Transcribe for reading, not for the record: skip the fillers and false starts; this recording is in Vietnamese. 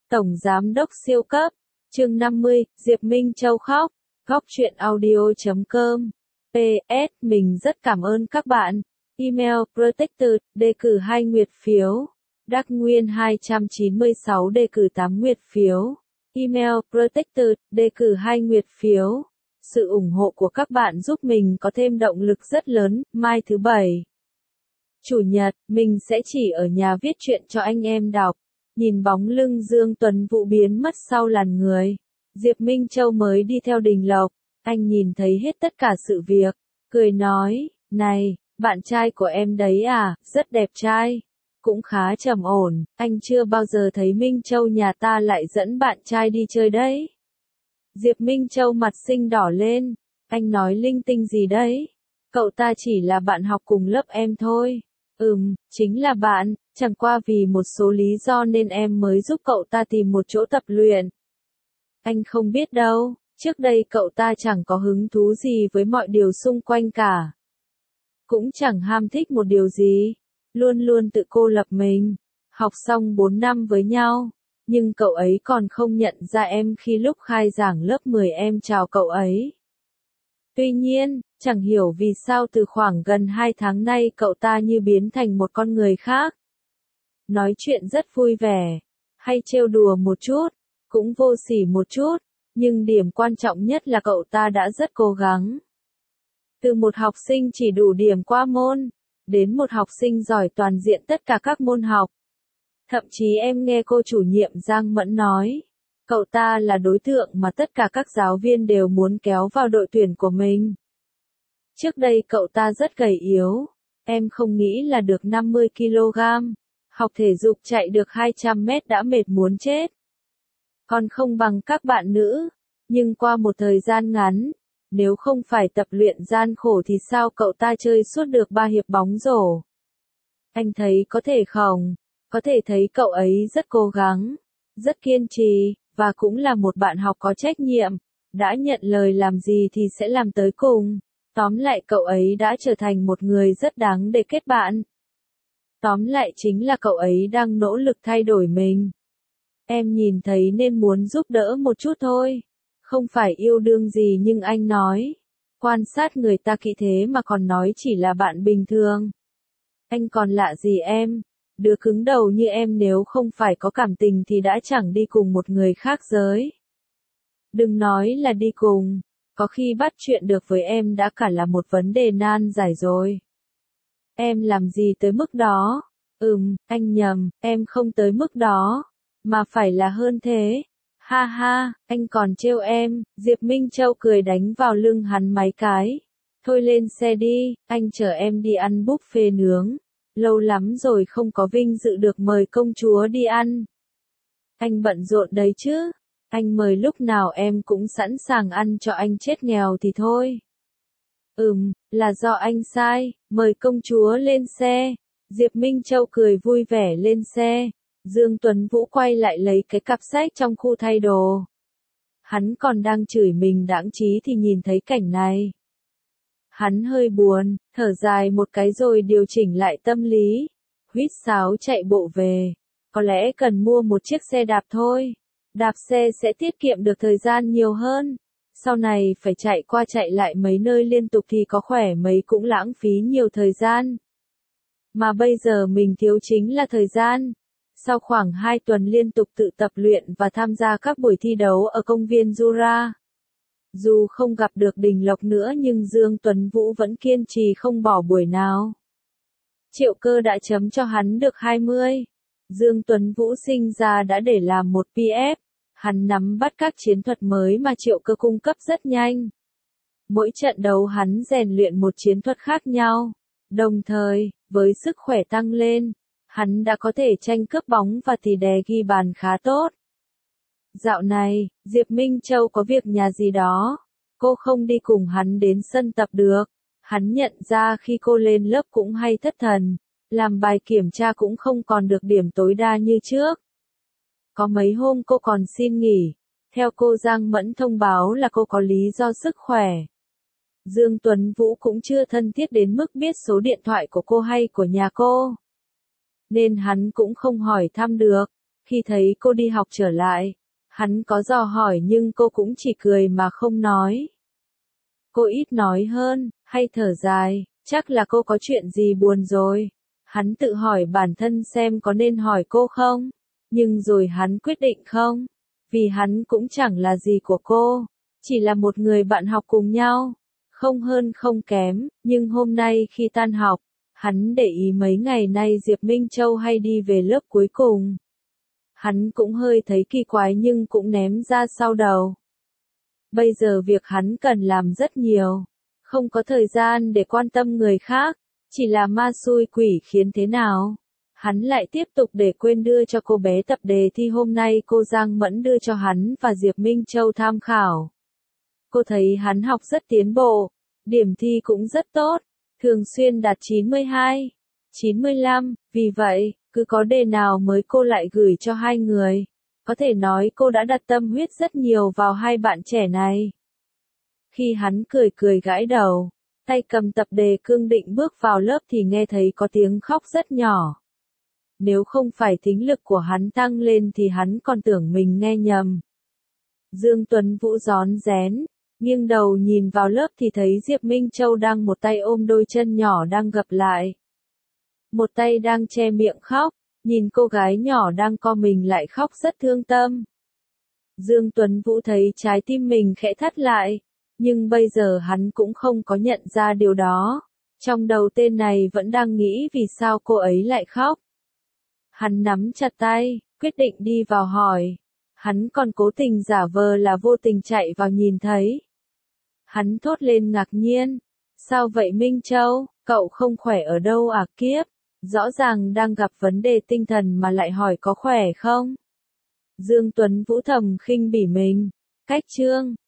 Tổng Giám đốc siêu cấp. Chương 50, Diệp Minh Châu khóc. Góc truyện audio.com. PS, mình rất cảm ơn các bạn. Email Protected, đề cử 2 nguyệt phiếu. Đắc Nguyên 296 đề cử 8 nguyệt phiếu. Email Protected, đề cử 2 nguyệt phiếu. Sự ủng hộ của các bạn giúp mình có thêm động lực rất lớn. Mai thứ Bảy, Chủ nhật, mình sẽ chỉ ở nhà viết truyện cho anh em đọc. Nhìn bóng lưng Dương Tuấn Vũ biến mất sau làn người. Diệp Minh Châu mới đi theo Đình Lộc. Anh nhìn thấy hết tất cả sự việc. Cười nói, này, bạn trai của em đấy à, rất đẹp trai. Cũng khá trầm ổn, anh chưa bao giờ thấy Minh Châu nhà ta lại dẫn bạn trai đi chơi đấy. Diệp Minh Châu mặt xinh đỏ lên. Anh nói linh tinh gì đấy? Cậu ta chỉ là bạn học cùng lớp em thôi. Chính là bạn, chẳng qua vì một số lý do nên em mới giúp cậu ta tìm một chỗ tập luyện. Anh không biết đâu, trước đây cậu ta chẳng có hứng thú gì với mọi điều xung quanh cả. Cũng chẳng ham thích một điều gì, luôn luôn tự cô lập mình. Học xong 4 năm với nhau, nhưng cậu ấy còn không nhận ra em khi lúc khai giảng lớp 10 em chào cậu ấy. Tuy nhiên, chẳng hiểu vì sao từ khoảng gần 2 tháng nay cậu ta như biến thành một con người khác. Nói chuyện rất vui vẻ, hay trêu đùa một chút, cũng vô sỉ một chút, nhưng điểm quan trọng nhất là cậu ta đã rất cố gắng. Từ một học sinh chỉ đủ điểm qua môn, đến một học sinh giỏi toàn diện tất cả các môn học. Thậm chí em nghe cô chủ nhiệm Giang Mẫn nói, cậu ta là đối tượng mà tất cả các giáo viên đều muốn kéo vào đội tuyển của mình. Trước đây cậu ta rất gầy yếu, em không nghĩ là được 50 kg, học thể dục chạy được 200 mét đã mệt muốn chết. Còn không bằng các bạn nữ, nhưng qua một thời gian ngắn, nếu không phải tập luyện gian khổ thì sao cậu ta chơi suốt được 3 hiệp bóng rổ. Anh thấy có thể không? Có thể thấy cậu ấy rất cố gắng, rất kiên trì, và cũng là một bạn học có trách nhiệm, đã nhận lời làm gì thì sẽ làm tới cùng. Tóm lại cậu ấy đã trở thành một người rất đáng để kết bạn. Tóm lại chính là cậu ấy đang nỗ lực thay đổi mình. Em nhìn thấy nên muốn giúp đỡ một chút thôi. Không phải yêu đương gì nhưng anh nói. Quan sát người ta kỹ thế mà còn nói chỉ là bạn bình thường. Anh còn lạ gì em? Đứa cứng đầu như em nếu không phải có cảm tình thì đã chẳng đi cùng một người khác giới. Đừng nói là đi cùng, có khi bắt chuyện được với em đã cả là một vấn đề nan giải rồi. Em làm gì tới mức đó? Anh nhầm, em không tới mức đó, mà phải là hơn thế. Ha ha, anh còn trêu em. Diệp Minh Châu cười đánh vào lưng hắn mấy cái. Thôi lên xe đi, anh chở em đi ăn buffet nướng. Lâu lắm rồi không có vinh dự được mời công chúa đi ăn. Anh bận rộn đấy chứ. Anh mời lúc nào em cũng sẵn sàng ăn cho anh chết nghèo thì thôi. Là do anh sai, mời công chúa lên xe. Diệp Minh Châu cười vui vẻ lên xe. Dương Tuấn Vũ quay lại lấy cái cặp sách trong khu thay đồ. Hắn còn đang chửi mình đãng trí thì nhìn thấy cảnh này. Hắn hơi buồn, thở dài một cái rồi điều chỉnh lại tâm lý. Huýt sáo chạy bộ về. Có lẽ cần mua một chiếc xe đạp thôi. Đạp xe sẽ tiết kiệm được thời gian nhiều hơn. Sau này phải chạy qua chạy lại mấy nơi liên tục thì có khỏe mấy cũng lãng phí nhiều thời gian. Mà bây giờ mình thiếu chính là thời gian. Sau khoảng 2 tuần liên tục tự tập luyện và tham gia các buổi thi đấu ở công viên Jura. Dù không gặp được Đình Lộc nữa nhưng Dương Tuấn Vũ vẫn kiên trì không bỏ buổi nào. Triệu Cơ đã chấm cho hắn được 20. Dương Tuấn Vũ sinh ra đã để làm một PF. Hắn nắm bắt các chiến thuật mới mà Triệu Cơ cung cấp rất nhanh. Mỗi trận đấu hắn rèn luyện một chiến thuật khác nhau. Đồng thời, với sức khỏe tăng lên, hắn đã có thể tranh cướp bóng và tỉ đè ghi bàn khá tốt. Dạo này, Diệp Minh Châu có việc nhà gì đó. Cô không đi cùng hắn đến sân tập được. Hắn nhận ra khi cô lên lớp cũng hay thất thần. Làm bài kiểm tra cũng không còn được điểm tối đa như trước. Có mấy hôm cô còn xin nghỉ. Theo cô Giang Mẫn thông báo là cô có lý do sức khỏe. Dương Tuấn Vũ cũng chưa thân thiết đến mức biết số điện thoại của cô hay của nhà cô. Nên hắn cũng không hỏi thăm được. Khi thấy cô đi học trở lại, hắn có dò hỏi nhưng cô cũng chỉ cười mà không nói. Cô ít nói hơn, hay thở dài, chắc là cô có chuyện gì buồn rồi. Hắn tự hỏi bản thân xem có nên hỏi cô không, nhưng rồi hắn quyết định không, vì hắn cũng chẳng là gì của cô, chỉ là một người bạn học cùng nhau, không hơn không kém, nhưng hôm nay khi tan học, hắn để ý mấy ngày nay Diệp Minh Châu hay đi về lớp cuối cùng. Hắn cũng hơi thấy kỳ quái nhưng cũng ném ra sau đầu. Bây giờ việc hắn cần làm rất nhiều, không có thời gian để quan tâm người khác, chỉ là ma xui quỷ khiến thế nào. Hắn lại tiếp tục để quên đưa cho cô bé tập đề thi hôm nay cô Giang Mẫn đưa cho hắn và Diệp Minh Châu tham khảo. Cô thấy hắn học rất tiến bộ, điểm thi cũng rất tốt, thường xuyên đạt 92, 95, vì vậy, cứ có đề nào mới cô lại gửi cho hai người. Có thể nói cô đã đặt tâm huyết rất nhiều vào hai bạn trẻ này. Khi hắn cười cười gãi đầu, tay cầm tập đề cương định bước vào lớp thì nghe thấy có tiếng khóc rất nhỏ. Nếu không phải thính lực của hắn tăng lên thì hắn còn tưởng mình nghe nhầm. Dương Tuấn Vũ rón rén, nghiêng đầu nhìn vào lớp thì thấy Diệp Minh Châu đang một tay ôm đôi chân nhỏ đang gập lại. Một tay đang che miệng khóc, nhìn cô gái nhỏ đang co mình lại khóc rất thương tâm. Dương Tuấn Vũ thấy trái tim mình khẽ thắt lại, nhưng bây giờ hắn cũng không có nhận ra điều đó. Trong đầu tên này vẫn đang nghĩ vì sao cô ấy lại khóc. Hắn nắm chặt tay, quyết định đi vào hỏi. Hắn còn cố tình giả vờ là vô tình chạy vào nhìn thấy. Hắn thốt lên ngạc nhiên. Sao vậy Minh Châu, cậu không khỏe ở đâu à kiếp? Rõ ràng đang gặp vấn đề tinh thần mà lại hỏi có khỏe không? Dương Tuấn Vũ thầm khinh bỉ mình. Cách chương